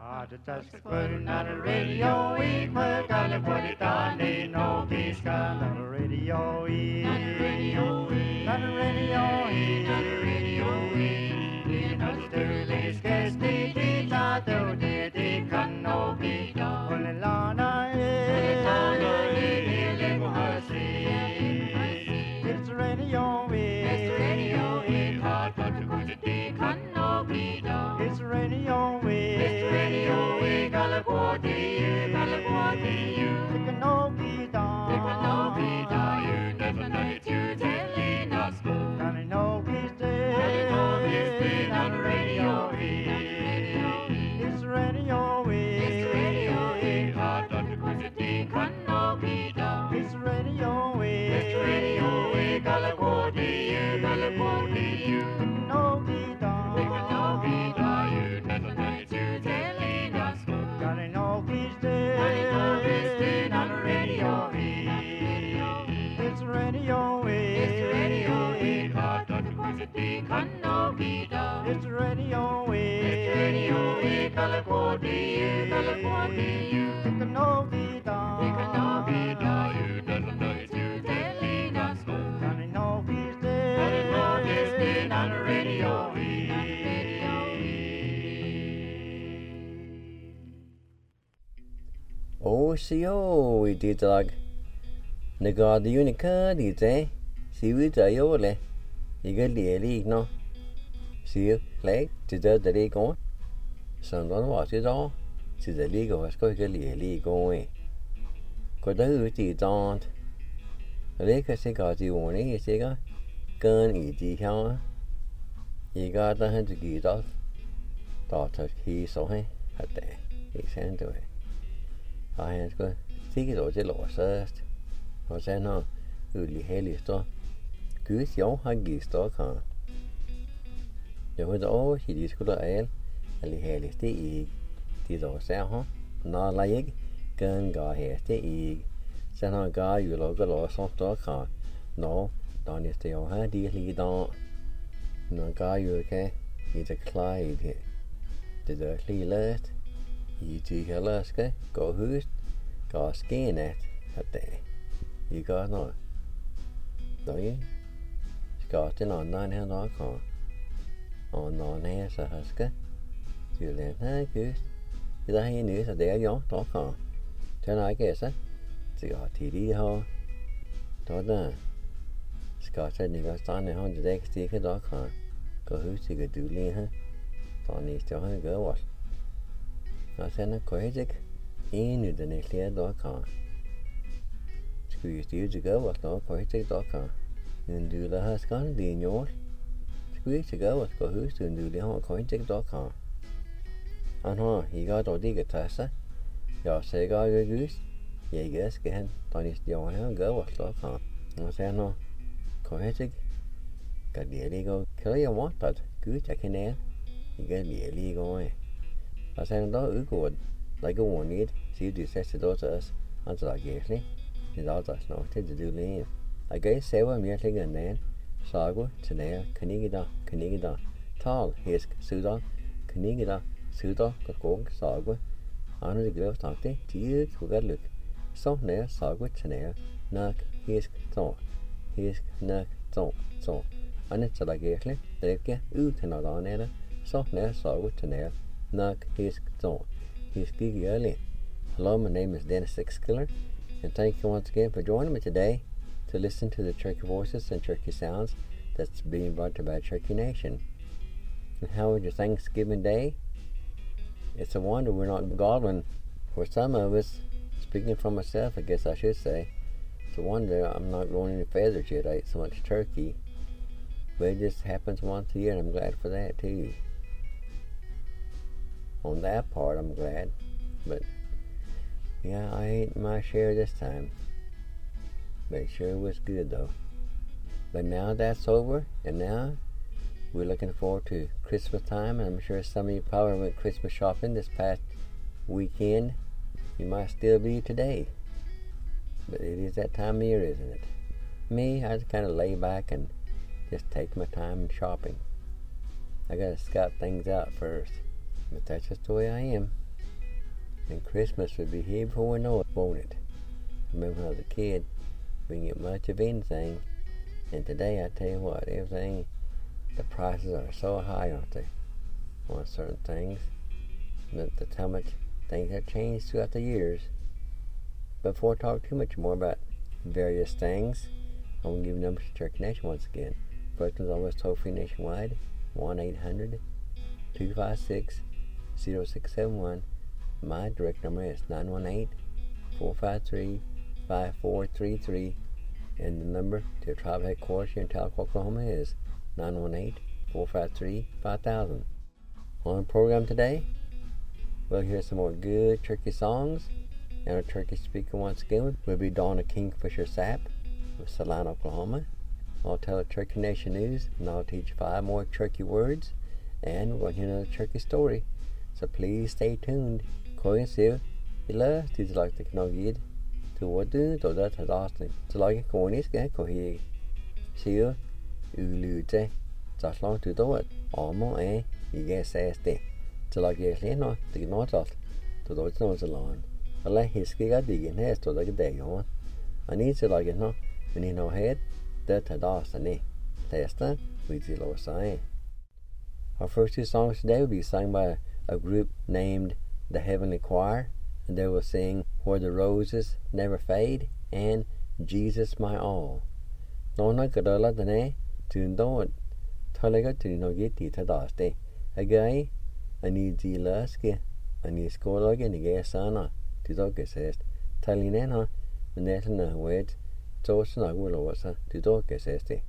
Just putting on the radio, we gotta put it on, ain't no peace on the radio, on the radio, on the radio, on the radio, you know the Sturley's guest, they not do they can no be done. When the Lana is, it's the radio, it's the radio, hard but the good they can no be done. It's the radio, it's the radio, California, California, it can no be done. It can no be done. You never know it, you telling us go. And I know he's dead. And I know he's dead on the radio. It's the radio, it's the radio, hard on the good they can no be done. It's the radio, it's the radio, California, California, it can no be done. It can no be done. You never know it, you telling us go. And I know he's dead. And I know he's dead on the radio. It's the radio, it's the radio, hard on the good they can no be done. It's the radio, it's the radio, California, California, it can no be done. It can no be done. You never know it, you telling us go. And I know he's dead. And I know he's dead on the radio. Ô xíu đi tag nè gà đi unica đi thế xíu tới yếu lệ đi cái lìa đi nó xíu lệ chỉ tới đi con xong đó nó chỉ đó chỉ tới đi có cái lìa đi con ấy có tới chỉ tao lấy cái xe gà đi uống này xe gà cơn ý đi theo ý gà ta hay chỉ đó đó thật khi số hay hạt tệ ý sáng rồi I go think it's all lost. Och sen har Ulli heligt då. Gud jag har gist då kan. Jag vet då hur det skulle är eller heligt det i då så ha. När lägg kan gå här det i. Sen har gå ju låg sånt då kan. Nå då ni det jag har det lite då. När gå ju ke i det Clyde. Det där lilla I til heller skal gå hus, gå skenet at det. I gør noget. Đấy. Skal til nogen her nok og. Og nogen her så har skal. Til den her hus. I der her nye så det jo nok og. Til nej kan så. Til at til de her. Då der. Skal til den godt stande hånd til det stikke nok og. Gå hus til at du lige her. Då ni står her gør hvad. Og sen går jeg ikke ind i den her dag kan. Skulle jeg styre til gøre, så går jeg ikke dag kan. Men du der har skåret det i år. Skulle jeg ikke gøre, så går huset du der har går ikke dag kan. Han har ikke dog det kan sig. Jeg ser godt hus. Jeg skal han, da ni står her gør så kan. Og sen har går jeg ikke. Kan det lige gå? Kan jeg må at Gud jeg kan nære. Jeg lige gå. Og sen då utgår like one need see the sets to us until I guess det er altså nok til det lige. Jeg gav selv mere til den anden. Sago til nær kanigida tal hisk sudan kanigida sudan går sago. Andre det gør tak det tid skulle lyk. Så nær sago til nær nok hisk nok så. Andet så der gæsle det ikke ud til noget andet. Så nær sago til nær nok hisk så. Hisk early. Hello, my name is Dennis Sixkiller, and thank you once again for joining me today to listen to the Cherokee voices and Cherokee sounds that's being brought to you by Cherokee Nation. And how was your Thanksgiving Day? It's a wonder we're not gobbling. For some of us, speaking for myself, I guess I should say, it's a wonder I'm not growing any feathers yet. I ate so much turkey. But it just happens once a year, and I'm glad for that too. On that part, I'm glad. But yeah, I ate my share this time. But it sure was good though. But now that's over, and now we're looking forward to Christmas time. And I'm sure some of you probably went Christmas shopping this past weekend. You might still be today. But it is that time of year, isn't it? Me, I just kind of lay back and just take my time in shopping. I gotta scout things out first. But that's just the way I am. And Christmas would be here before we know it, won't it? I remember when I was a kid, we didn't get much of anything. And today, I tell you what, everything, the prices are so high, aren't they, on certain things. That's how much things have changed throughout the years. But before I talk too much more about various things, I want to give numbers to Turkey Nation once again. First one's always toll-free nationwide, 1-800-256-0671. My direct number is 918-453-5433. And the number to tribe headquarters here in Tahlequah, Oklahoma is 918-453-5000. On the program today, we'll hear some more good turkey songs. And our turkey speaker once again will be Donna Kingfisher Sapp of Salina, Oklahoma. I'll tell the Turkey Nation news, and I'll teach 5 more turkey words, and we'll hear another turkey story. So please stay tuned. Koin siv, ila like the knogid. To what do that has asked me. So like a cornish get cohe. Siv, ulute. Just long to do it. Almo you get says de. So like yes, no, the not off. To do it no salon. I like his skiga digging has to like a day on. I need to like it no. When he no head, that had asked me. Last time, we did lower sign. Our first 2 songs today will be sung by a group named the Heavenly Choir, and they will sing Where the Roses Never Fade and Jesus My All. Nona Kadola Dane, Tune Don't. Talaga to no get it had asked. A guy, I need the laske, I need school again, the gas sana, to dog says. Talinena, the netana wed. Så snakker vi lov til dere, sies det.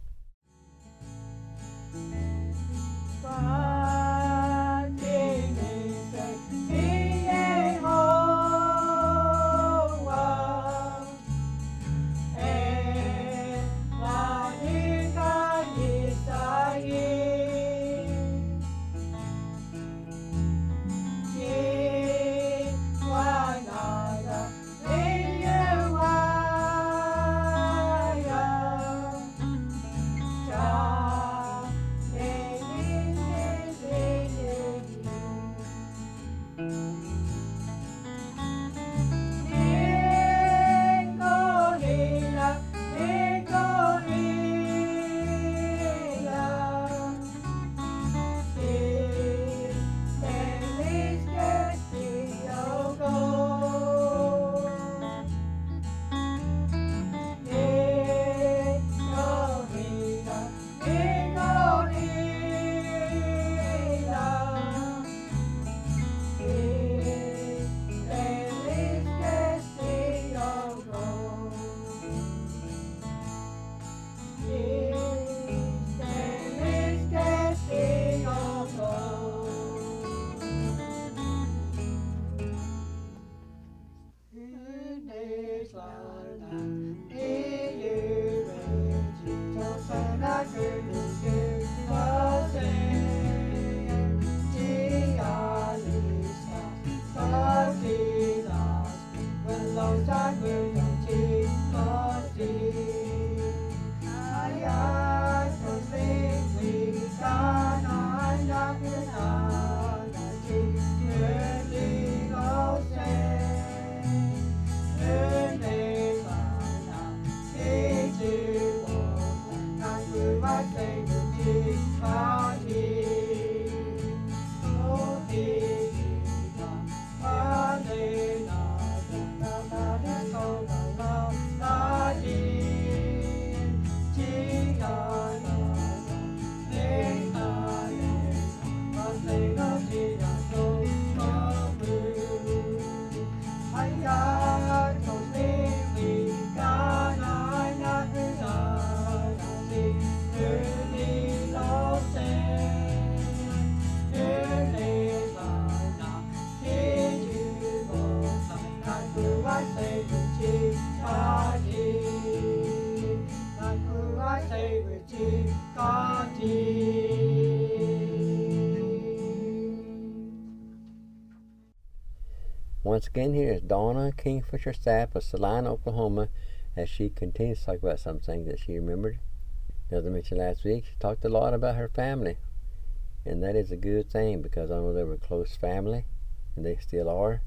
Once again, here is Donna Kingfisher Sapp of Salina, Oklahoma, as she continues to talk about some things that she remembered. As I mentioned last week, she talked a lot about her family, and that is a good thing because I know they were a close family, and they still are.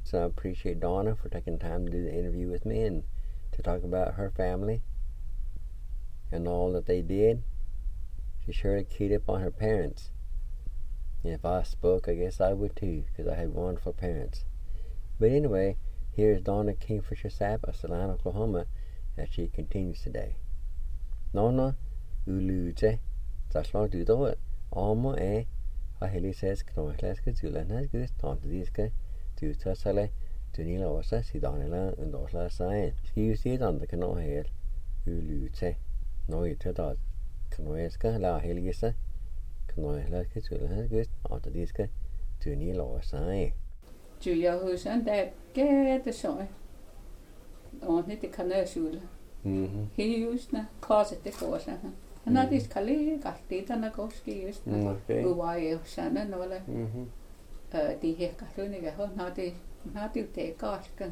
So I appreciate Donna for taking time to do the interview with me and to talk about her family and all that they did. She sure keyed up on her parents. And if I spoke, I guess I would too, because I had wonderful parents. But anyway, here's Donna Kingfisher Sapp of Salina, Oklahoma, as she continues today. Nona Uluche, Tashlon Dudo, Almo I heli says, Knohlaska, Zulana, good, Tontiska, to Tassale, to Nila Osa, Sidonilla, and Osla Sign. Ski see it on the canoe here, Uluche, no, you tell us, Canoeska, La Helisa, Knohlaska, Zulana, good, Tontiska, to Nila Osa. Julia husen der get the soy. On it the canasula. He used na closet the course. And that is Kali, Gatti, and a ghost used. Who why Shannon or the here Katuniga, not to take Goskin.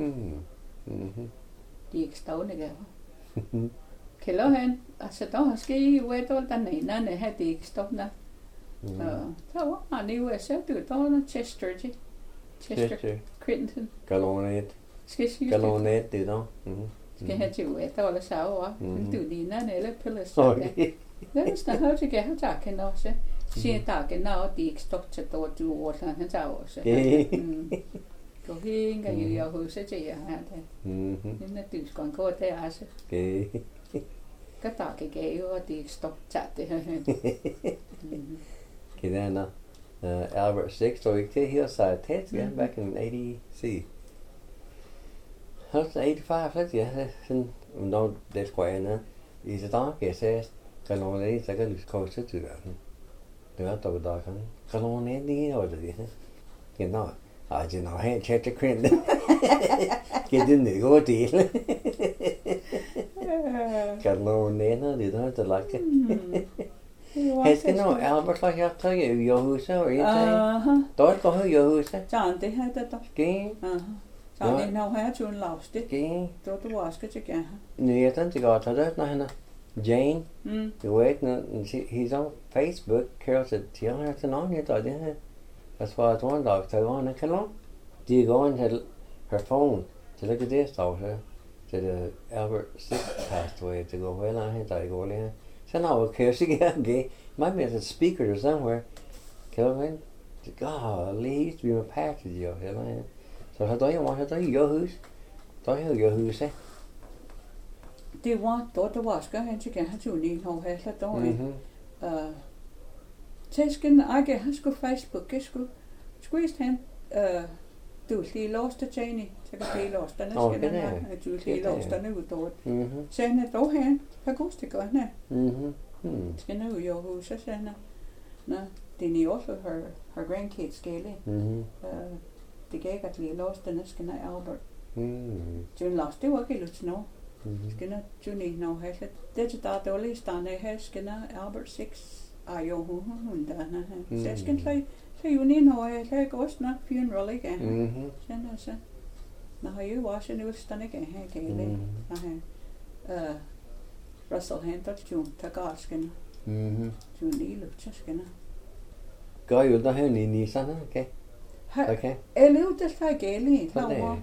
The extone again. Kilohan, I said, don't ski, wait all the name, and they had the extone. So I knew I said to it all Chester. Chester Crittenton. Gallonet. Gallonet, you know. Skal have to wait all the sour. Do the none of the pillars. There's the how to get her talking now, sir. She talking now, the extorted or do water and hours. Go here, you who said you had it. In the dude's gone go there, I said. Kataki gay or the extort chat. Kidana. Albert 6, so we take hillside test again back in 80. See, that's 85. That's no, that's quite enough. Is it dark? It says, "Can only take a loose coaster to that." Do not talk dark. Can only need order. You know, I did not have check the cream. Get in the go deal. Can only did not like it. Has que no, Albert like I tell you, Yahusa or anything? Don't go who Yahusa. John, they had that. King? John, they know how to lost it. King? Don't the wash it again. Near them to go to that, Jane, the wait, he's on Facebook. Carol said, "Tell her to know you, didn't That's why it's one dog to go on and come on. Do you go into her phone to look at this dog, sir? To the Albert 6 passed away to go well on his I go there. So now, okay, she get gay. Might be a speaker or somewhere. Kelvin, golly, he used to be my pastor, yo, man. So how do you want to do your house? Do you house, eh? Do you want to wash? Go ahead, you can have to need no hair, don't we? Tasken, I get has go Facebook, is go squeezed him. Du lige lost til Janie, så kan lige lost den skal den her. Du lige lost den ud dort. Sen er dog her. Hvad gods det godt nè. Skal nu jo hus så sen. Nå, det er også her grandkids skele. Det gav godt lige lost den skal Albert. Du lost det var ikke lidt nu. Skal nu du lige nå her. Det er der dårlig stand her skal Albert 6. Jo hun der her. Så skal lige så jo ni nå jeg går snart funeral igen. Sen så. Nå har jo også nu stand igen her gale. Nå Russell Hunter June tagasken. June lige lutsken. Gør jo der her ni sådan, okay. Okay. Eller det så gale, så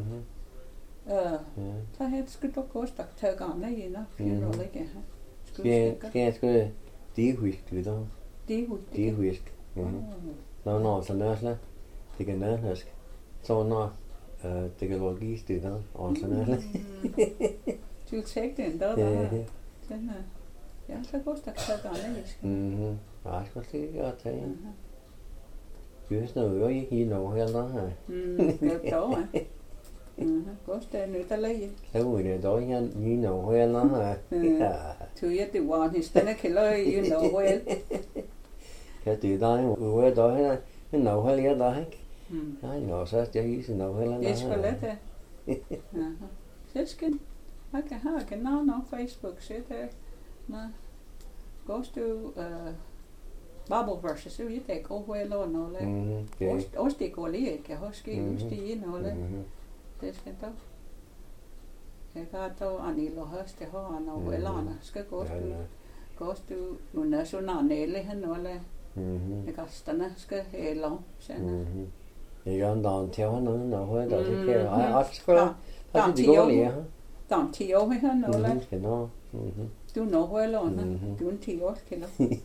så helt skulle du gå stak til gamle igen funeral igen. Skal det husk du da. Det husk. Nå, så nærsla. Det kan nærhusk. Så når det kan logist det der, og så nærsla. Du tjekke den der. Den ja, så går stak til gamle igen. Jeg skal se godt tage. Just nu er jeg ikke noget heller her. Det er godt det nu der lige. Så er det dog ikke noget heller her. Du er det var han stande killer you know well. Kan det der jo er der her. Men noget heller der ikke. Nej, nå så jeg ikke noget heller. Det skal lette. Selsken. Jeg kan have genau no Facebook shit der. Nå. Goes to Bible verses, så vi det går well og noget. Også det går lige ikke. Jeg husker just det noget. Det skal da. Jeg kan da anilo høste har noget eller skal gås du nationale han noget. Jeg kan stande skal hele sådan. 이건 너한테는 너의 다시 아츠가 다시 ti 디고리야. dan ti år med han eller genau. du når heller du en 10 år kender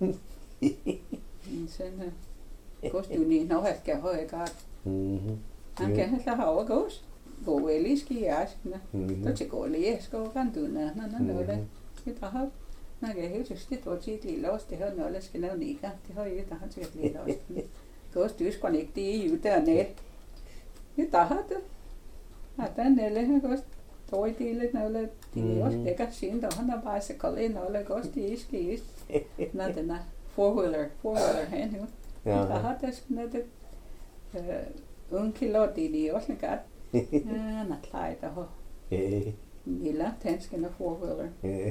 sen gost du ni når jeg skal have godt han kan have have gost gå vel i ski ja så til gå lige skal kan du når det har når jeg helt stit og tit lige lost det her når skal lave nika det har jeg der har til lige lost gost du skal ikke det jo der net det der har det der nelle gost Toi tiille näille tiios eka siinä on han bara se kalle näille kosti iski näitä four-wheeler hen jo. Ja har det näitä kilo tiios ne kat. Na klai da ho. Nilla tänske na four-wheeler.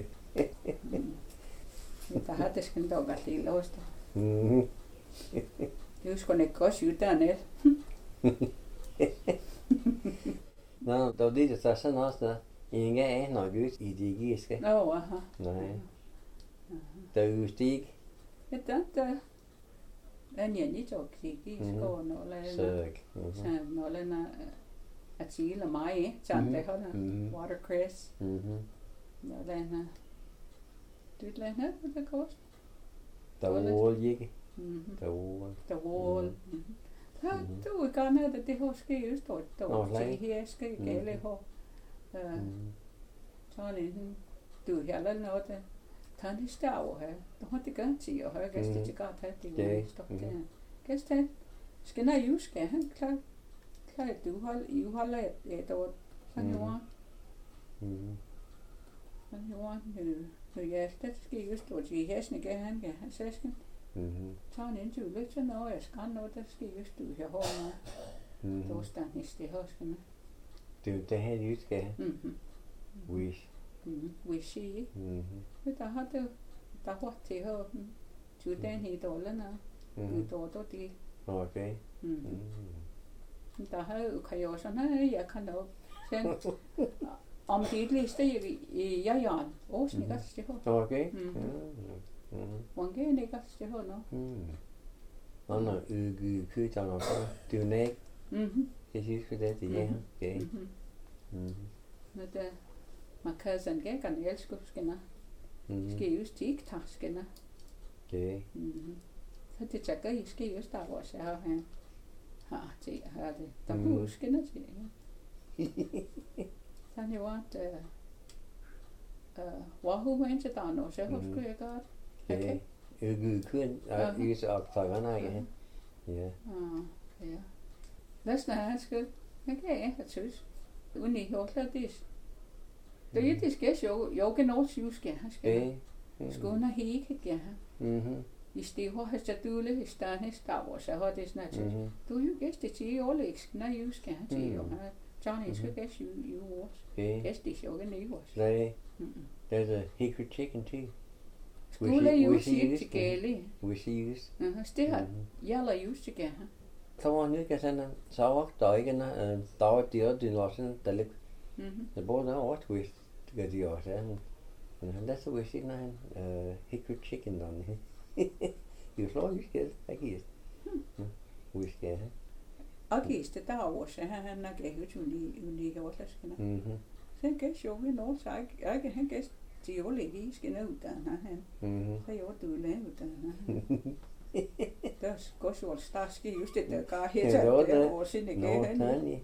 Da har det skin dog at lille osta. Du skal ikke gå ud der net. Nå, der det så sådan også ingen af når Gud i det giske. Nå, aha. Nej. Der er stig. Det en jeg tror kigge skål når la. Så når la at sige mig, så det har watercress. Når la du la det kost. Der var ikke. Der var. Ja, du er gerne at det har ske just då. Det her skal gælde ho. Sådan en du heller noget der. Tag det stav her. Du har det godt til at høre gæster til godt have det stop der. Gæster skal nej jo skal han klar du holder et år. Sådan jo. Sådan jo nu ja, det skal just då til hesten kan han sæsken. Så en interview lidt til noget, jeg skal noget, der skal just du her hårde. Det var stand i sted også, kan man. Det her du skal. Wish. Wish i. Der har det, der var til her. Du den her dollarna. Du då det. Okay. Der har jo kan jeg også nej, jeg kan nok. Sen om det liste i jeg også ikke det her. Okay. Mange ikke det her nu. Anna køter nok. Det er næg. Det synes jeg det ja. Okay. Når det man kan sådan gæk kan elske skinner. Skal jo stik tak skinner. Okay. Så det tjekker I skal jo starte vores her han. Har det har det. Der må skinner til. Så det var hvor hun til der nu så husker jeg godt. Okay. Køn er så optaget nej. Ja. Ja. Næsten han skal. Okay, jeg synes. Uden i hørte det. Det er det skal jo genau skal han skal. Skåne ikke gerne. I stedet har jeg dule i stedet stav så har det snart. Du jo gæst det til Alex, nej jo skal han til jo. Johnny skal gæst jo også. Gæst det jo ikke også. Nej. There's a hickory chicken too. Skulle jo sige til gale. Wish used. Det har jeg jo til gerne. Så var nu kan sådan så var der ikke en der var det også der lidt. Det både der var twist det de også er. Men han der så wish in han hickory chicken den. Jo slår jo skal ikke. Wish ja. Okay, det der også han har gået unik overlaskende. Så kan jo vi nå så jeg kan gæst til jo lige skal ud der han. Så jo du laver der. Der går så starske just det der gar her der over sin ikke han.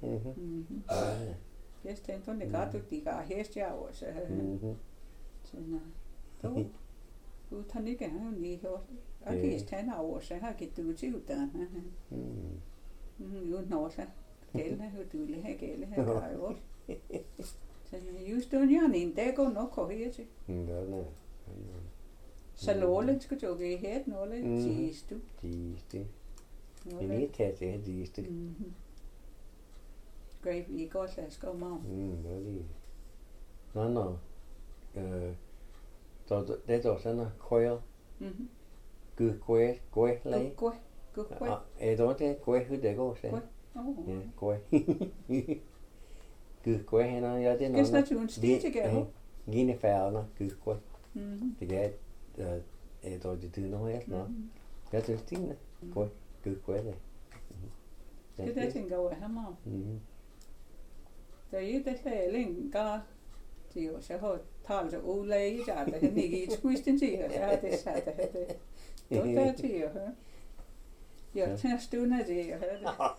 Gæst den den gar du de gar hest jeg også. Så nå. Du tager ikke han lige her. Okay, stand over så har givet du til der han. Jo nå så. Gælde har du lige have gælde her gar jo. Så just du jo en dag går nok her til. Nej. Så låle skal du give her nåle sidst du. Sidst. Vi lige tager det sidst. Grave i går så skal man. Det er nå. Det er sådan en køjer. Gå lei. Gå. Det går det går så. Ja, gå. Gå hen og ja det er noget. Skal du stige til gave? Gine færner, gå. Det er det noget her nå. Ja det er stigende. Gå det. Cái đấy thì ngầu hả mong. Đấy đấy là linh ca chỉ có sẽ hồi thằng cho u lấy trả để cái này squeeze đến gì hả? Để sao để tốt thế gì hả? Giờ chắc stu na gì hả?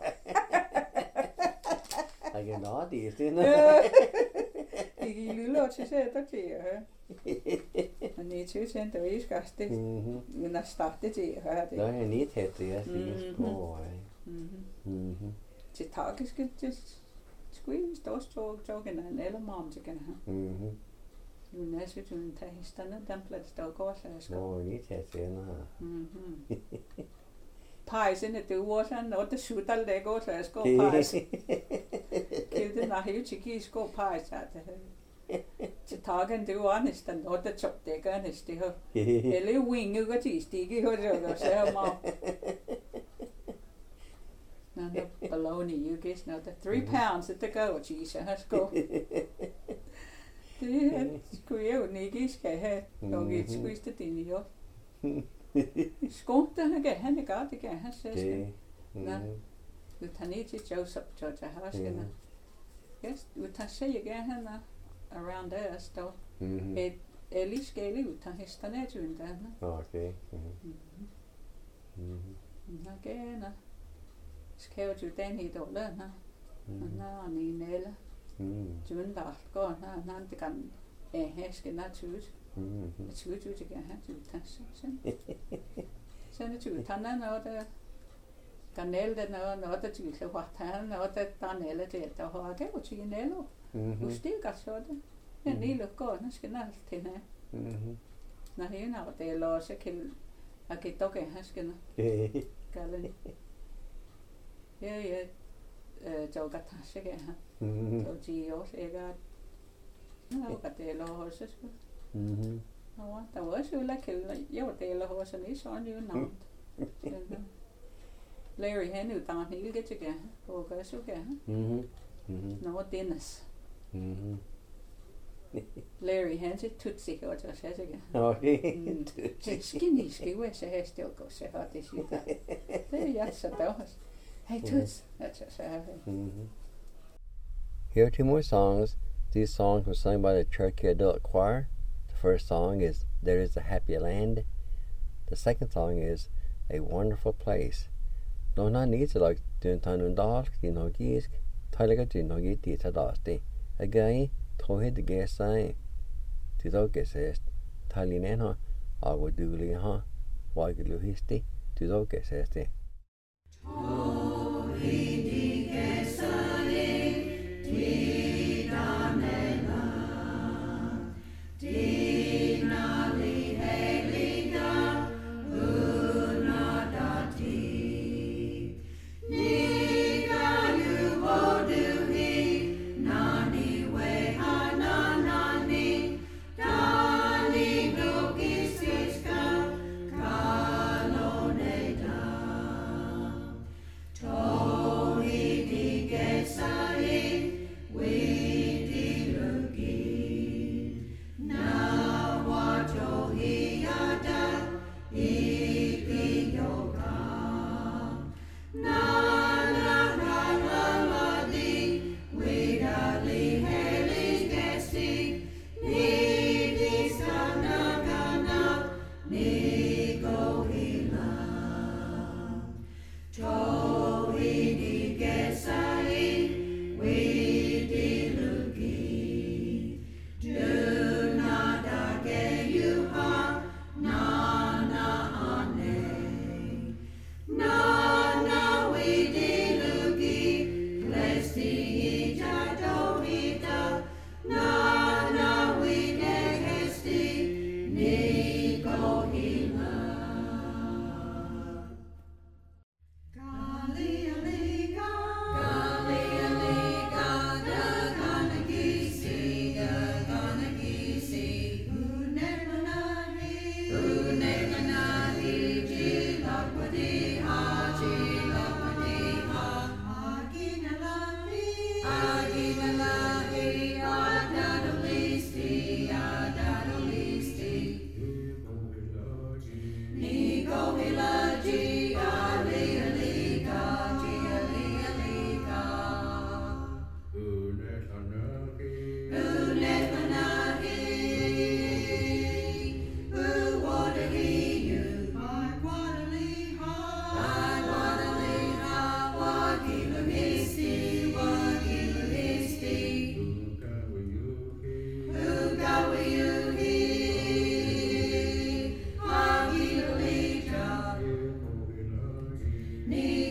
Cái đó thì thế nó. Thì lũ lót sẽ tốt gì hả? Anh ấy chú sen tới ít cả thế. Mình đã start thế gì hả? Đó là nít hết rồi, rồi. Chỉ tháo cái squeeze đó cho cái này lấy làm mồm cho cái này. Mình nói chuyện chúng ta hình nó đâm lại đầu có là rồi nít hết rồi nó. Pies in it, was and not the shoot all day go to go pies. Killed in a huge cheese go pies at the tag and do honest and not the chop they can is the Ellie wing you got east, you got to say, Mom. None of baloney, you guess now the 3 pounds at the go, cheese, has go. Squeal, niggies, head, don't get squeezed it in you. Skånte han gav han ikke godt, det gav han selv. Nå, du tager ned til Joseph, Georgia Haskene. Yes, du tager sig ikke han around us, dog. Lige skæle ud, tager hesten af til den. Okay. Nå, gerne. Skæver du den i dårlig, nå. Nå, han er i næle. Du en dag går, nå, han det kan hæske naturligt. Chú chú chỉ cái hát chú thằng sen chú thằng nó đó canel đó nó đó chú sẽ hoạt thằng nó đó canel là thế đó hoa cái của chú canel luôn still cả số đó nên đi được coi nó sẽ nào thế này nó hiện nào để lo sẽ cái tóc cái hát cái nó cái lên yeah cho cái thằng sẽ cái ha cho chị ó sẽ cái nó cái để lo sẽ no, that was you like you teillä horse and is on you now. Larry Henry down here get again. Oh, guys, okay. No Dennis. Larry Henry Tootsie or just says again. Okay. Skinny, we say still go say how this you that. There, yes, that was. Hey, Toots. That's just Here are 2 more songs. These songs were sung by the Cherokee Adult Choir. The first song is There Is a Happy Land. The second song is A Wonderful Place. No, not needs to like doing time and dark, you know, geese. Tyler do no get it at dusty. A guy told the guest saying, to the guest, Tyler Nana, I would do Lee, huh? Why could you history to the guest?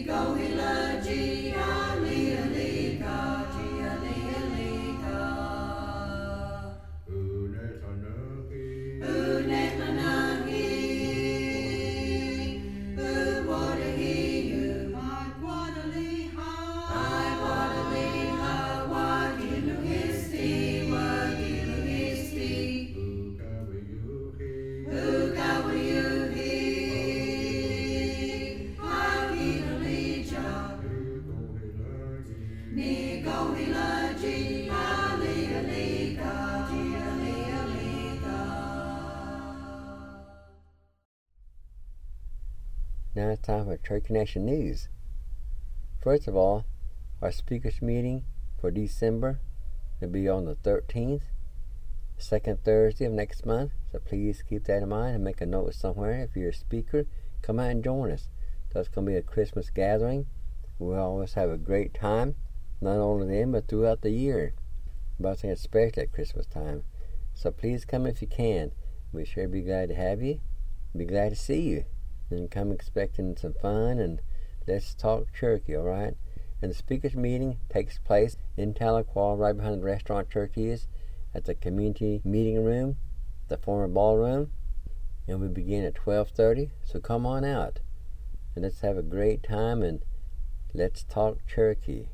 Now it's time for Cherokee Nation News. First of all, our speakers meeting for December will be on the 13th, second Thursday of next month. So please keep that in mind and make a note somewhere. If you're a speaker, come out and join us. So it's going to be a Christmas gathering. We'll always have a great time, not only then, but throughout the year. But especially at Christmas time. So please come if you can. We'll sure be glad to have you. Be glad to see you. And come expecting some fun and let's talk Cherokee, all right? And the speakers meeting takes place in Tahlequah, right behind the restaurant Cherokee is, at the community meeting room, the former ballroom. And we begin at 12:30, so come on out. And let's have a great time and let's talk Cherokee.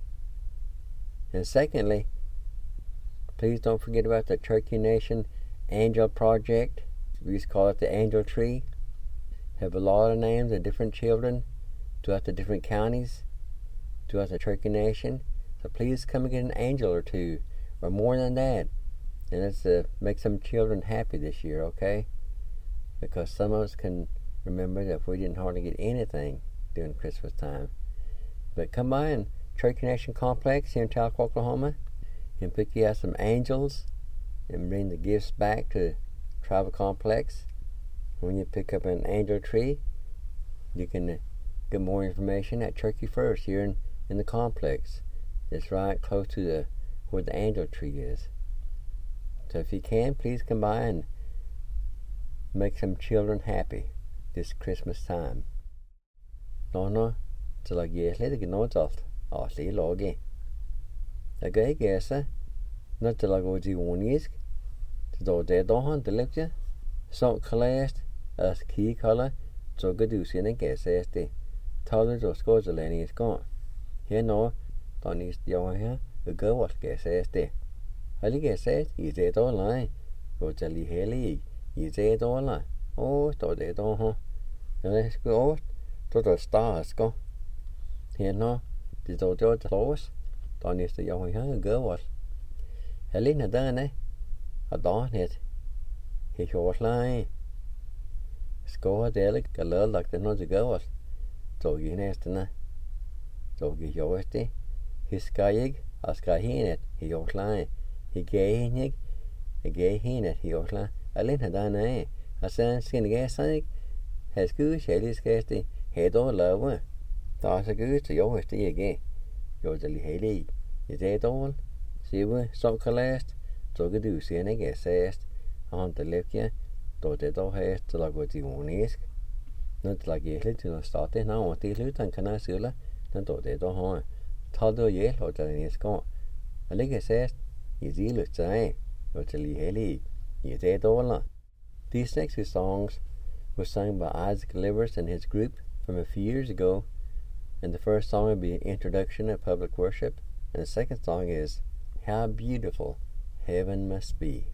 And secondly, please don't forget about the Cherokee Nation Angel Project. We used to call it the Angel Tree. Have a lot of names of different children throughout the different counties, throughout the Cherokee Nation. So please come and get an angel or two, or more than that. And let's make some children happy this year, okay? Because some of us can remember that we didn't hardly get anything during Christmas time. But come by in Cherokee Nation Complex here in Tahlequah, Oklahoma, and pick you out some angels and bring the gifts back to the tribal complex. When you pick up an angel tree, you can get more information at Cherokee First here in the complex. It's right close to where the angel tree is. So if you can, please come by and make some children happy this Christmas time. No, till I get later get no dalt. Oh, see logi. I guess not till I go to one years. To do that, don't lift you. So collect as key color, so good to see and guess as the taller or scores the lane is gone. Here no, don't need your hair, the girl was guess as the. I guess as is it all line. Go to the hilly, is it all line. Oh, so they don't, huh? Let's go to the stars go. Here no, the door close. Don't need the young hair, the girl was. Helena done, eh? A dawn it. He short line. Score delic a little like the nose girls. So you nest na. So you yourty. His skyig, a sky in it, he short line. He gay nig, a gay in it, he short line. A lin done, eh? A son skin gas sonic has good shelly's casty, head or lower. Toss a good to yourty again. You're the lady. Is that all? See we so collast. So good to see and I guess on the left here, though they don't have to like what you want to ask. Not like you to start it now, the loot and can I see it, and though they don't have. Told you, or the is gone. I like I said, is he look say, or the Liheli, you did all. These next two songs were sung by Isaac Livers and his group from a few years ago, and the first song will be Introduction of Public Worship, and the second song is How Beautiful Heaven Must Be.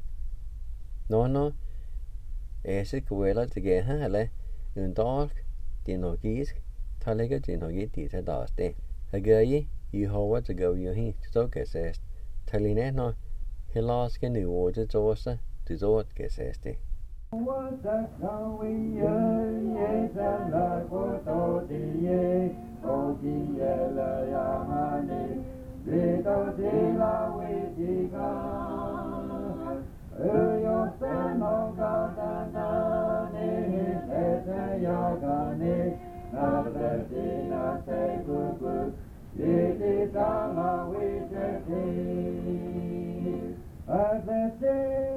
No, ese kuela te ge hale, un dark, dino gisk, talega dino giti te daste. Agayi, you howa to go you he to gesest. Taline no, hilaske new order dosa, to dot geseste. What the going ye, the la photo de Ogi yella yamani, Vito de la Widiga. Yo seno gata ne, ete yagane, na verdina te gugu, iti dama witeti. Ate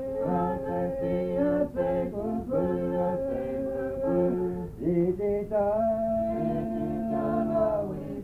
gugu, iti dama witeti.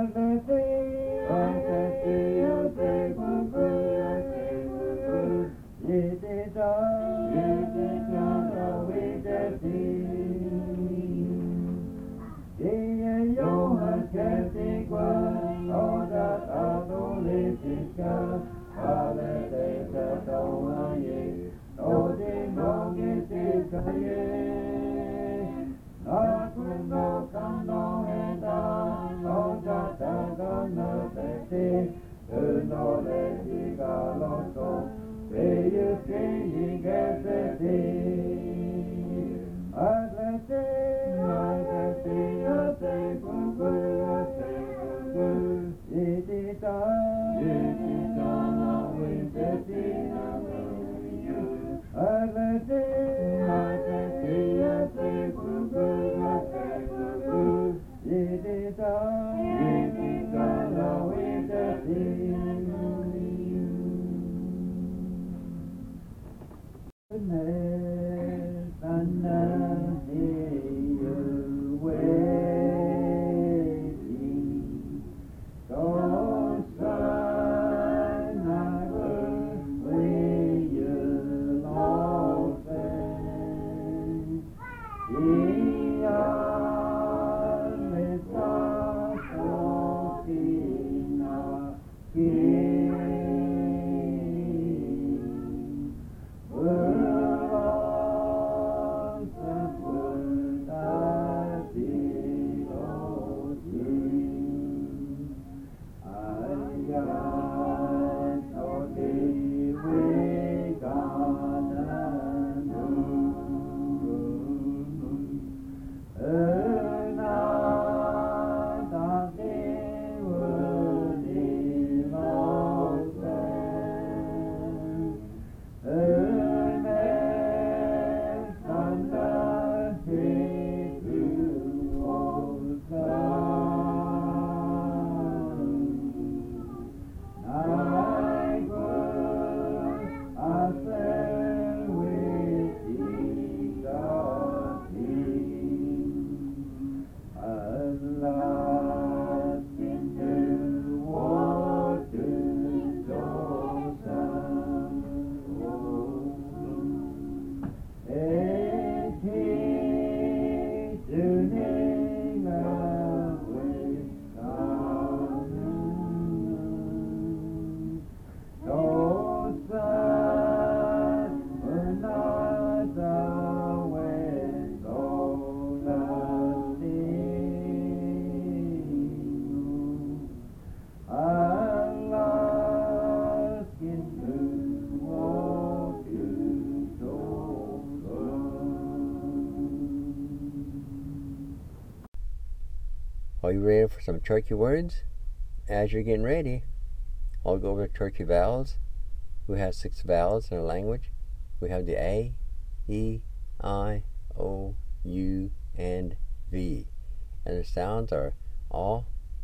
Are you ready for some turkey words? As you're getting ready, I'll go over the turkey vowels. We have 6 vowels in our language. We have the A, E, I, O, U, and V. And the sounds are A,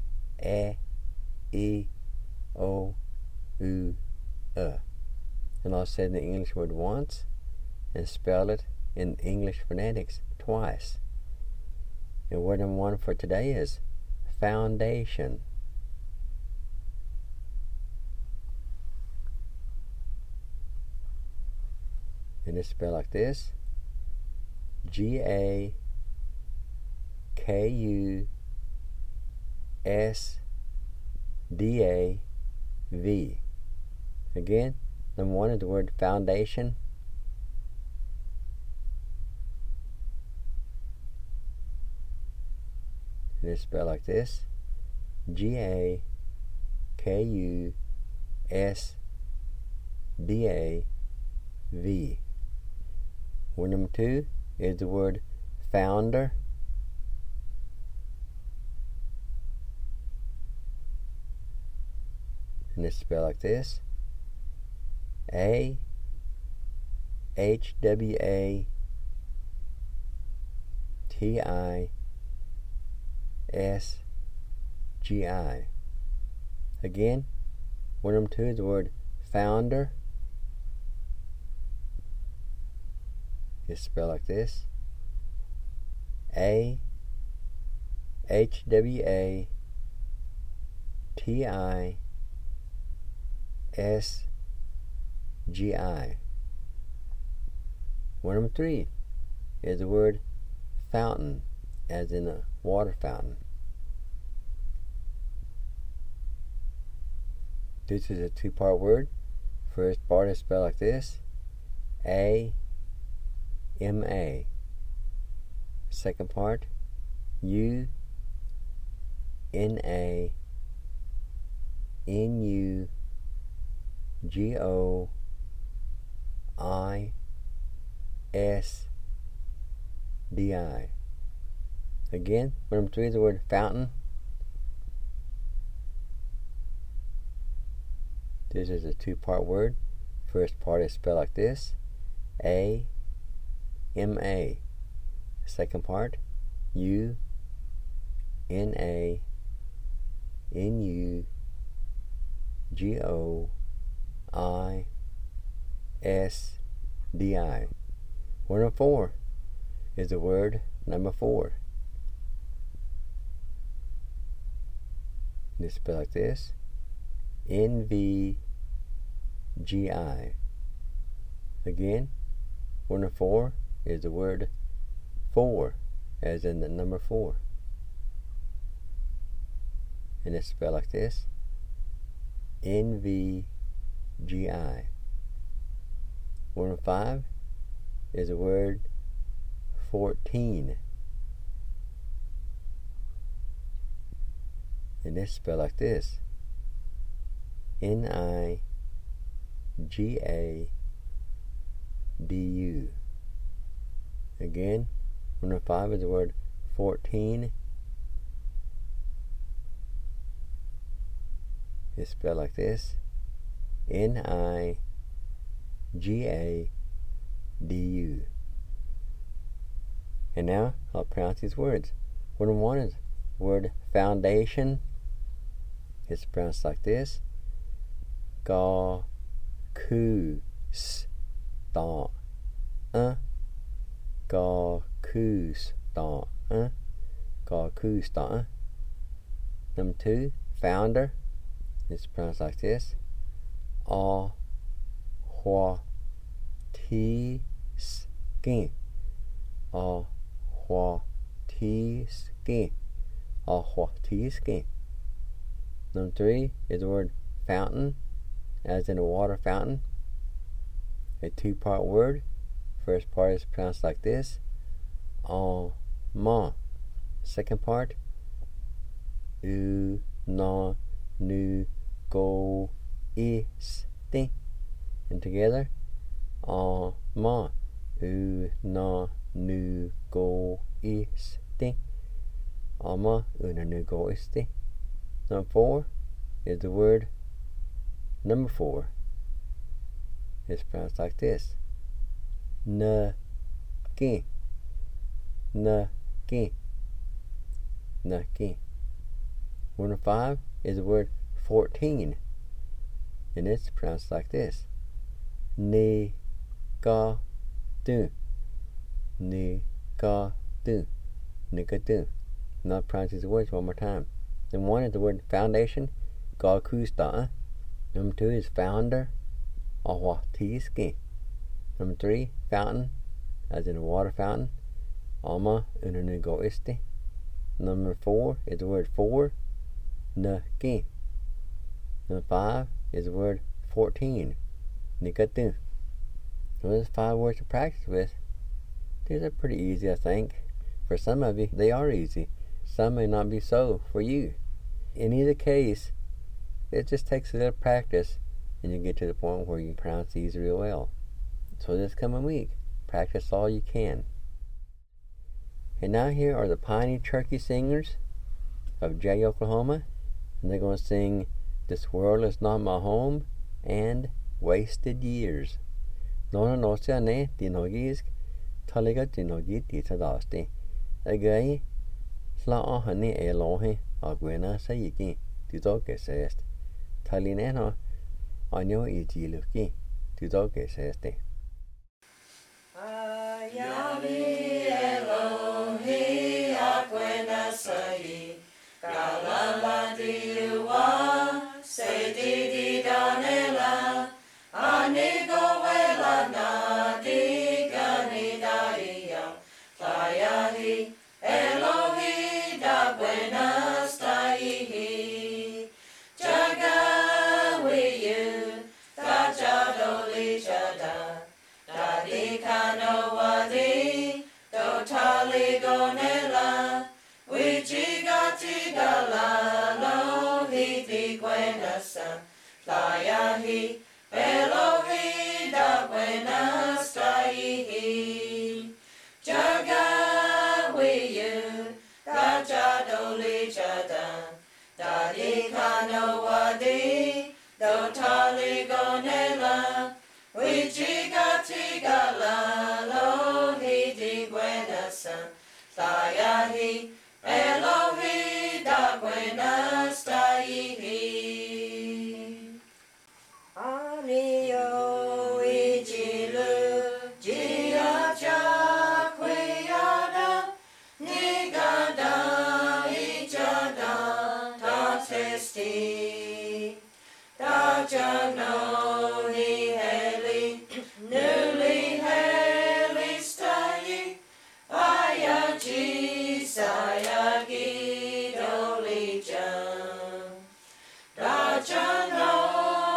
E, O, U, And I'll say the English word once and spell it in English phonetics twice. And word number 1 for today is foundation. And it's spelled like this: GAKUSDAV. Again, number 1 is the word foundation. And it's spelled like this: GAKUSDAV. Word number 2 is the word founder. And it's spelled like this: AHWATISGI. Again, word number 2 is the word founder. It's spelled like this: AHWATISGI. T-I-S-G-I. Word number 3 is the word fountain, as in a water fountain. This is a two-part word. First part is spelled like this: A-M-A. Second part, U-N-A-N-U-G-O-I-S-D-I. Again, word number 3 is the word fountain. This is a two-part word. First part is spelled like this: A-M-A. Second part, U-N-A-N-U-G-O-I-S-D-I. Word number 4 is the word number 4. It's spelled like this: N-V-G-I. Again, word number 4 is the word 4, as in the number 4. And it's spelled like this: N-V-G-I. Word number 5 is the word 14. And it's spelled like this: N-I-G-A-D-U. Again, word number 5 is the word 14. It's spelled like this: N-I-G-A-D-U. And now I'll pronounce these words. Word number 1 is the word foundation. It's pronounced like this: Ga-ku-sta. Ga-ku-sta. Ga-ku-sta. Number 2, founder. It's pronounced like this: A-hwa-ti-skin. A-hwa-ti-skin. A-hwa-ti-skin. Number 3 is the word fountain, as in a water fountain. A two-part word. First part is pronounced like this: ma. Second part, u-na-nu-go-is-ti. And together, ma. U-na-nu-go-is-ti. Ama una-nu-go-is-ti. Number 4 is the word number 4. It's pronounced like this: na-ki. Na-ki. Na-ki. Word number 5 is the word 14. And it's pronounced like this: ni-ka-du. Ni-ka-du. Ni-ka-du. Now pronounce these words one more time. Number 1 is the word foundation, Ga-ku-sta. Number 2 is founder, A-hwa-ti-skin. Number 3, fountain, as in a water fountain, Ama una-nu-go-is-ti. Number 4 is the word 4, na-ki. Number 5 is the word 14, ni-ka-du. So there's 5 words to practice with. These are pretty easy, I think. For some of you, they are easy. Some may not be so for you. In either case, it just takes a little practice and you get to the point where you can pronounce these real well. So this coming week, practice all you can. And now here are the Piney Turkey Singers of Jay, Oklahoma. And they're going to sing This World Is Not My Home and Wasted Years. Nona nosia ne dinogisk taliga dinogit ditadasti. Again, Sla ahani elohe agwena sayiki tudoke sest. Talineno anyo ijiluki tudoke seste. Ayami Elohi agwena sayi. Galala diwa Tayahi, Elohi, Dakwena, Stayi, Jaga, Wiyu, Dajadoli, Jadan, Dadi Kanawadi, Dotali Gonela, Wijiga Tigala, Lohi, Digwenasan, Tayahi, Elohi, Dakwena, Stayi. Anio ijilu jiaja kweyada nigada ijada ta testi ta jano ni heli nuli heli stayi ayaji sayagi doli jan ta jano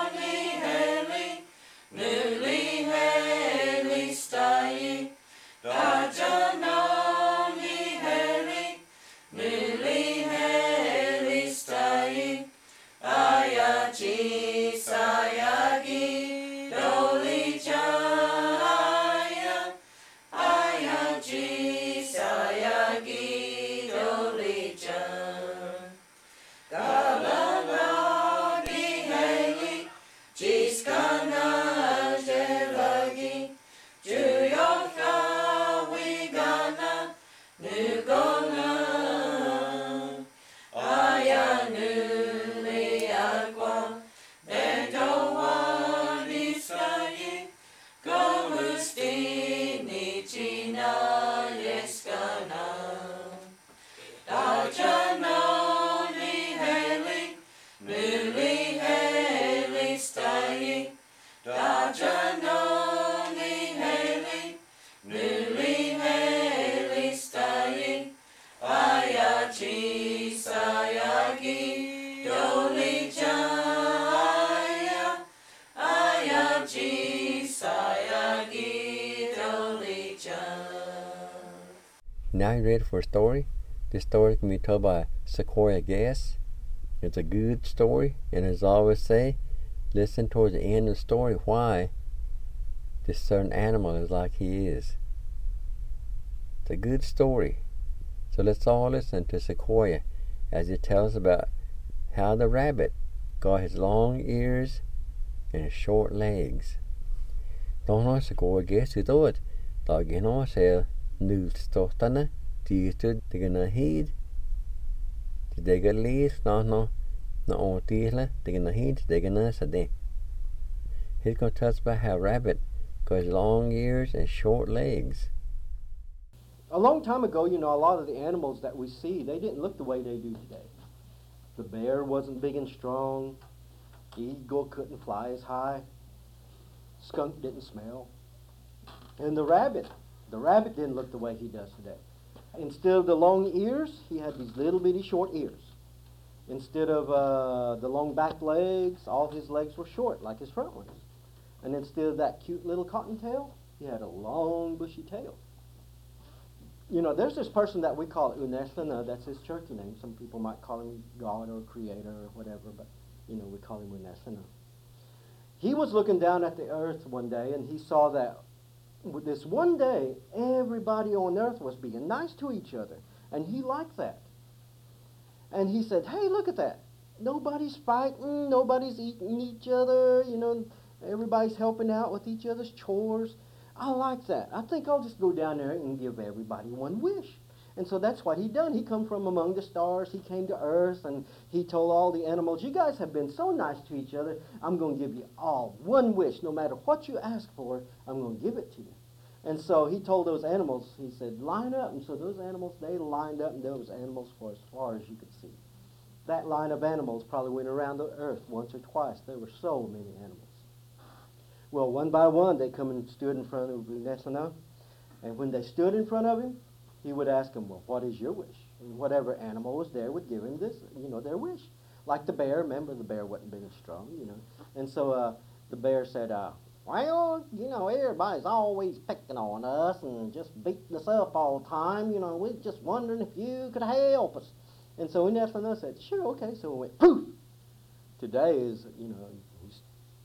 Now you ready for a story? This story can be told by Sequoia Guess. It's a good story, and as I always say, listen towards the end of the story why this certain animal is like he is. It's a good story. So let's all listen to Sequoia as he tells about how the rabbit got his long ears and his short legs. Don't know Sequoia Guess who thought that you know say nu stotana tistu digna heed digga lees no on tisla digna heed digna sade. He's going to tell us about how rabbit got his long ears and short legs. A long time ago, a lot of the animals that we see, they didn't look the way they do today. The bear wasn't big and strong. The eagle couldn't fly as high. Skunk didn't smell. And the rabbit didn't look the way he does today. Instead of the long ears, he had these little bitty short ears. Instead of the long back legs, all his legs were short, like his front ones. And instead of that cute little cottontail, he had a long bushy tail. There's this person that we call Uneslana, that's his church name. Some people might call him God or Creator or whatever, but, we call him Uneslana. He was looking down at the earth one day, and he saw that this one day, everybody on earth was being nice to each other, and he liked that. And he said, hey, look at that. Nobody's fighting, nobody's eating each other, everybody's helping out with each other's chores. I like that. I think I'll just go down there and give everybody one wish. And so that's what he done. He come from among the stars. He came to earth, and he told all the animals, you guys have been so nice to each other. I'm going to give you all one wish. No matter what you ask for, I'm going to give it to you. And so he told those animals, he said, line up. And so those animals, they lined up, and there was animals for as far as you could see. That line of animals probably went around the earth once or twice. There were so many animals. Well, one by one, they come and stood in front of Uneslana. And when they stood in front of him, he would ask them, well, what is your wish? And whatever animal was there would give him this, their wish. Like the bear, remember the bear wasn't big and strong, And so the bear said, well, everybody's always picking on us and just beating us up all the time. We're just wondering if you could help us. And so Uneslana said, sure, okay. So it went poof. Today is,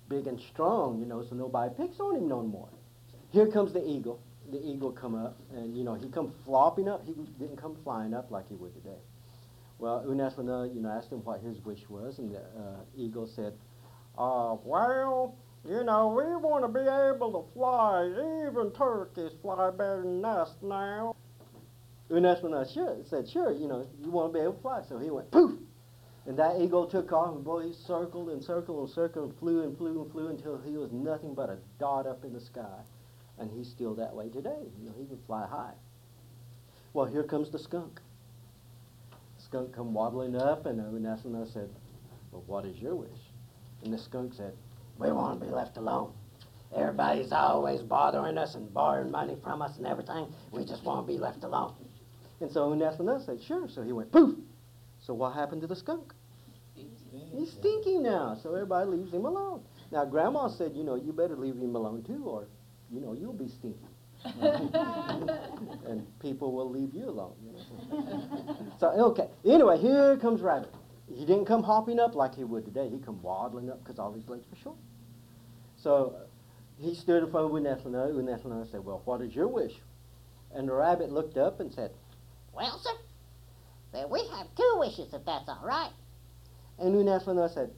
big and strong, you know, so nobody picks on him no more. Here comes the eagle. The eagle come up, and, you know, he come flopping up. He didn't come flying up like he would today. Well, Unaslana, you know, asked him what his wish was, and the eagle said, well, you know, we want to be able to fly. Even turkeys fly better than us now. Unaslana said, sure, you know, you want to be able to fly. So he went, poof! And that eagle took off, and boy, he circled and circled and circled and flew and flew and flew until he was nothing but a dot up in the sky. And he's still that way today. You know, he can fly high. Well, here comes the skunk. The skunk come waddling up, and Unaslana said, well, what is your wish? And the skunk said, we want to be left alone. Everybody's always bothering us and borrowing money from us and everything. We just want to be left alone. And so Unaslana said, sure. So he went, poof! So what happened to the skunk? He's stinky now, so everybody leaves him alone. Now, Grandma said, you know, you better leave him alone too, or, you know, you'll be stinky. And people will leave you alone. You know? So, okay. Anyway, here comes Rabbit. He didn't come hopping up like he would today. He come waddling up because all his legs were short. So he stood in front of Unaslana. Unaslana said, well, what is your wish? And the rabbit looked up and said, well, sir, then we have 2 wishes, if that's all right. And Unaslana said,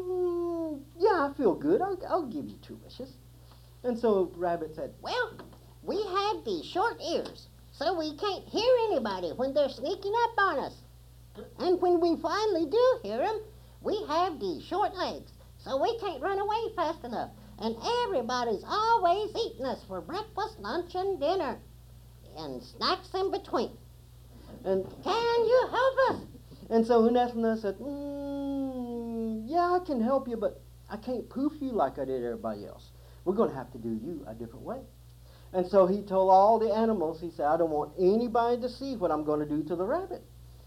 yeah, I feel good. I'll give you 2 wishes. And so Rabbit said, well, we have these short ears, so we can't hear anybody when they're sneaking up on us. And when we finally do hear them, we have these short legs, so we can't run away fast enough. And everybody's always eating us for breakfast, lunch, and dinner, and snacks in between. And can you help us? And so Unaslana said, yeah, I can help you, but I can't poof you like I did everybody else. We're going to have to do you a different way. And so he told all the animals, he said, I don't want anybody to see what I'm going to do to the rabbit.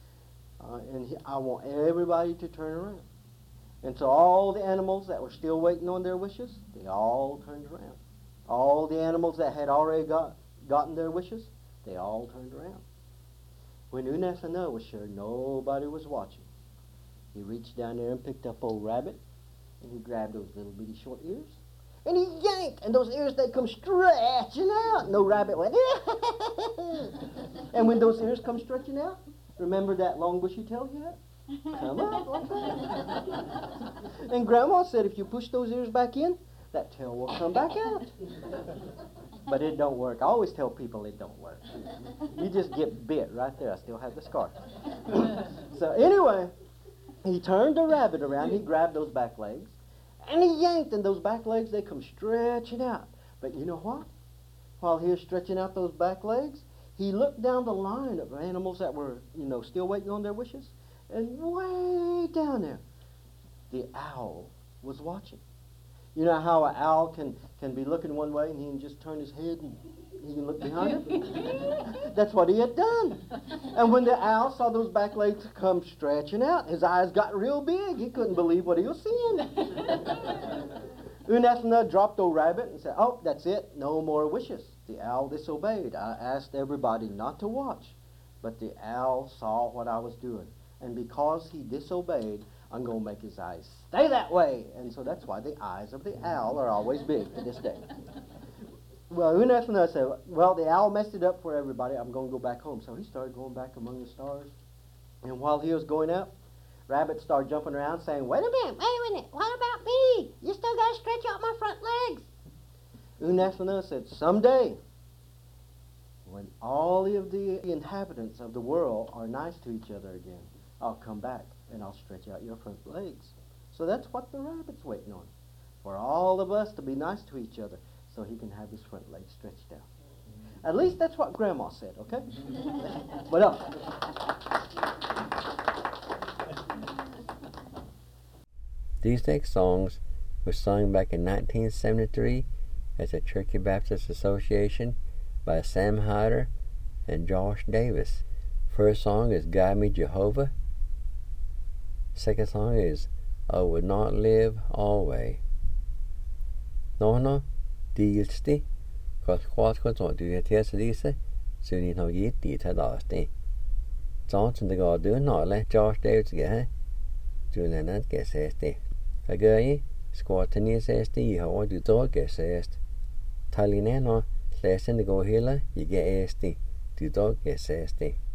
I want everybody to turn around. And so all the animals that were still waiting on their wishes, they all turned around. All the animals that had already gotten their wishes, they all turned around. When Unaslana was sure nobody was watching, he reached down there and picked up old Rabbit, and he grabbed those little bitty short ears, and he yanked, and those ears, they come stretching out. And the rabbit went, and when those ears come stretching out, remember that long bushy tail he had? Come out like that. And Grandma said if you push those ears back in, that tail will come back out. But it don't work. I always tell people it don't work. You just get bit right there. I still have the scar. So anyway, he turned the rabbit around. He grabbed those back legs, and he yanked, and those back legs, they come stretching out. But you know what? While he was stretching out those back legs, he looked down the line of animals that were, you know, still waiting on their wishes, and way down there, the owl was watching. You know how an owl can be looking one way and he can just turn his head and he can look behind him? That's what he had done. And when the owl saw those back legs come stretching out, his eyes got real big. He couldn't believe what he was seeing. Unaslana dropped old Rabbit and said, oh, that's it, no more wishes. The owl disobeyed. I asked everybody not to watch, but the owl saw what I was doing. And because he disobeyed, I'm going to make his eyes stay that way. And so that's why the eyes of the owl are always big to this day. Well, Unaslana said, well, the owl messed it up for everybody. I'm going to go back home. So he started going back among the stars. And while he was going up, Rabbit started jumping around saying, wait a minute, what about me? You still got to stretch out my front legs. Unaslana said, someday, when all of the inhabitants of the world are nice to each other again, I'll come back and I'll stretch out your front legs. So that's what the rabbit's waiting on, for all of us to be nice to each other so he can have his front legs stretched out. At least that's what Grandma said, okay? What else? These next songs were sung back in 1973 at the Cherokee Baptist Association by Sam Hyder and Josh Davis. First song is Guide Me Jehovah. Second song is I Would Not Live Always. Nó dílsti, quát du tiesa suni no yiti tadasti. Johnson the god do not let Josh Davis get Julian get safety. Again, Squatania says I how du dog says. Talinano, less in the go hilla, you get asti. Du dog says.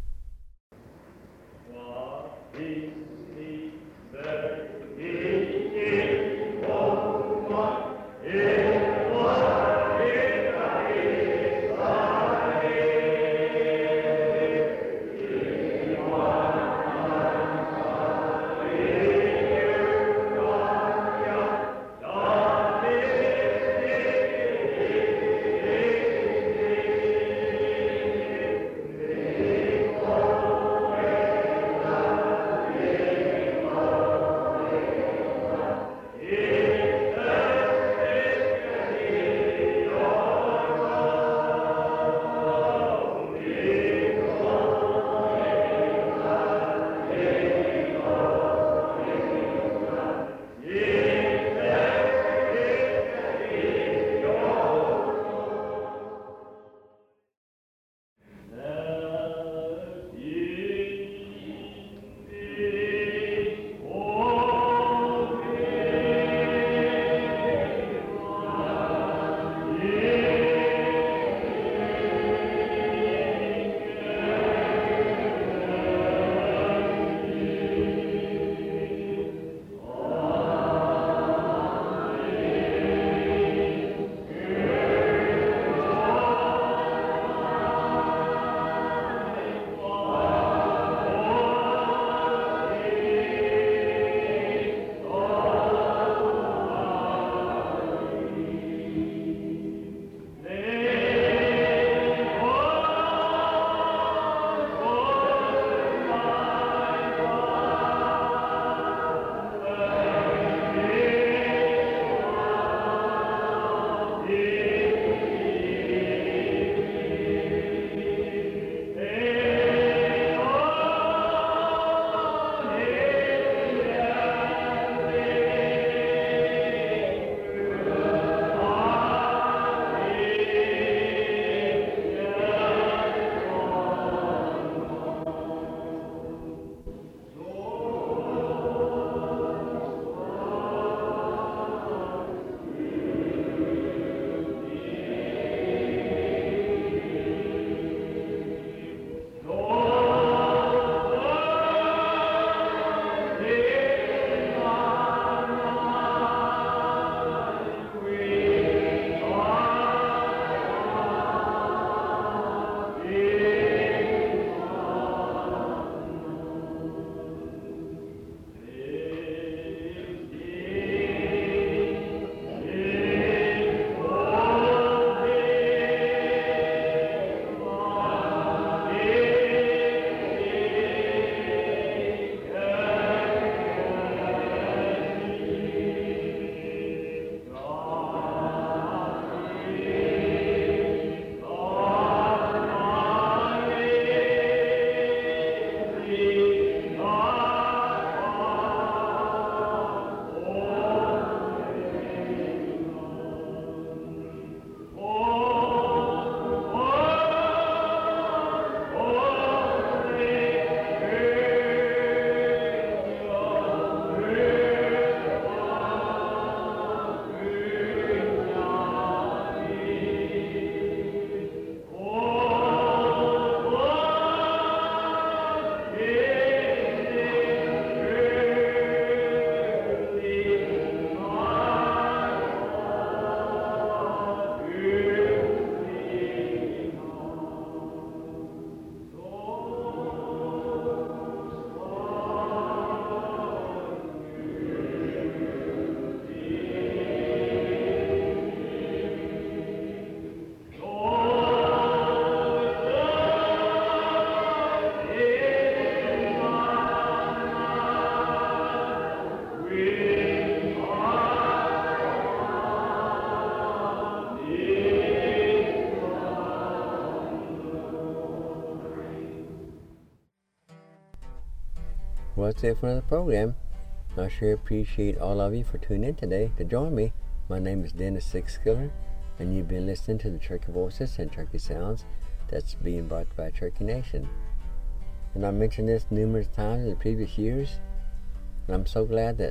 Well, that's it for another program. I sure appreciate all of you for tuning in today to join me. My name is Dennis Sixskiller, and you've been listening to the Turkey Voices and Turkey Sounds that's being brought by Turkey Nation. And I mentioned this numerous times in the previous years, and I'm so glad that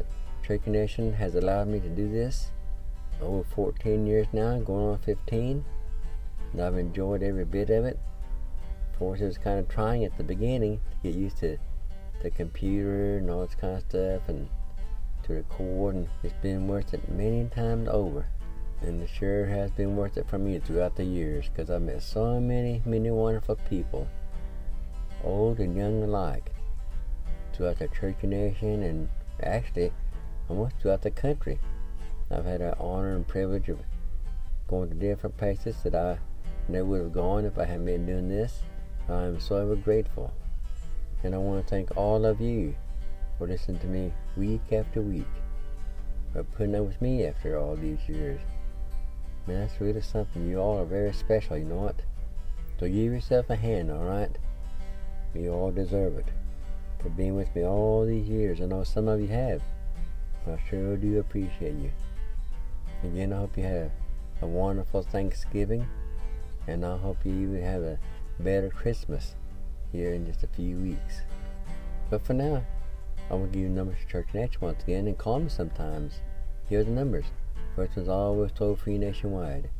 Cherokee Nation has allowed me to do this over 14 years now, going on 15, and I've enjoyed every bit of it. Of course, it was kind of trying at the beginning to get used to the computer and all this kind of stuff and to record, and it's been worth it many times over. And it sure has been worth it for me throughout the years, because I've met so many wonderful people, old and young alike, throughout the Cherokee Nation and actually almost throughout the country. I've had the honor and privilege of going to different places that I never would have gone if I hadn't been doing this. I'm so ever grateful. And I want to thank all of you for listening to me week after week, for putting up with me after all these years. Man, that's really something. You all are very special, you know what? So give yourself a hand, alright? You all deserve it. For being with me all these years. I know some of you have. I sure do appreciate you. Again, I hope you have a wonderful Thanksgiving, and I hope you even have a better Christmas here in just a few weeks. But for now, I'm going to give you numbers to Cherokee Nation once again, and call me sometimes. Here are the numbers. First one's always toll free nationwide.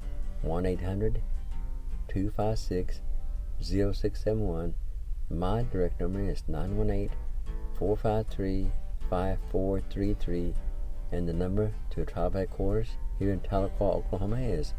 1-800-256-0671. My direct number is 918-453-5433. And the number to tribe headquarters here in Tahlequah, Oklahoma is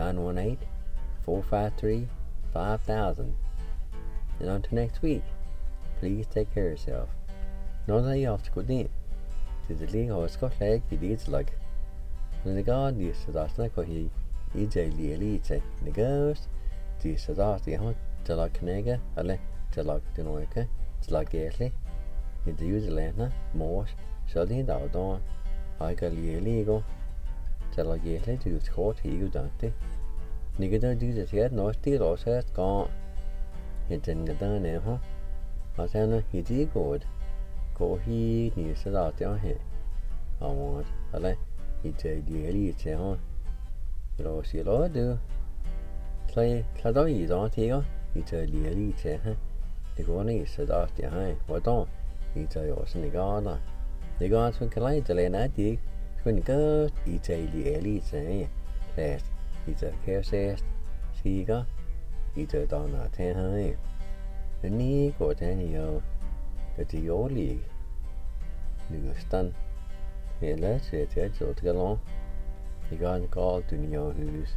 918-453-5000. And until next week, please take care of yourself. Know that you have to go in to the league or Scott leg, it is like the god, this is us like he is a elite. The ghost, this is us the hunt to like Nega, ale to like the Noika, to like Gatley, in the usual Lana, Morse, so the Dawdon, I got illegal to like Gatley to the court, he you don't. Nigga don't do this yet, no still also has gone. He didn't done it, huh? I said, he did good. Go he needs to out there here. I want, ale. It's a daily, it's a hon. Lo si lo do. Play Cladoy don't you? It's a daily, it's a the one is out behind. What don't? It's a yours in the garden. The gods will collide the lane at dig. When it goes, it's a daily, it's a last. It's a cares, Siga. It's a donut, hey. The knee got any yo. But the old league. You stun. Eller så til at gå I går en call to your hus.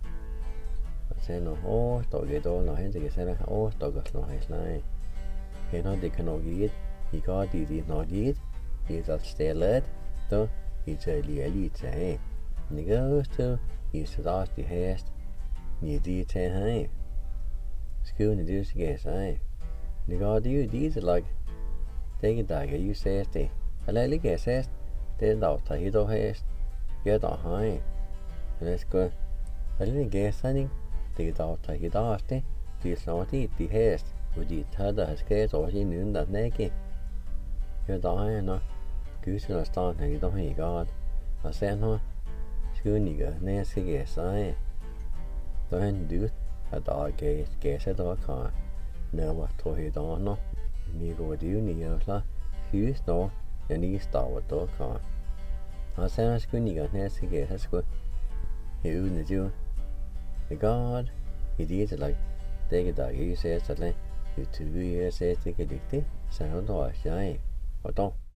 Og så når står det dog når han skal sige står det slå hans nej. Når det kan nok ikke. I går det når det. Det er stillet. Så I tager lige til. Ni går så I står det hast. Ni det til han. Skulle ni det skal sige. Ni går det like. Det er der you say det. Eller lige say. Det er der hito hast. Jeg der har. Let's go. Eller gæsning. Det er der hito hast. Det slår det hast. Og de tager der skat over i nyen der nække. Jeg der har nå. Gysel start her der i god. Og så nå. Skuniga næske gæsning. Der han du at der gæse der kan. Når tror jeg der nå. Ni går det jo ni også. Hus nå. Jeg lige står der kan. Og så skulle ni godt næste gæst skulle uden det jo. Det godt. Det er like det der I ser så det. Det er 20 år siden det kan det. Så er det også jeg. Og då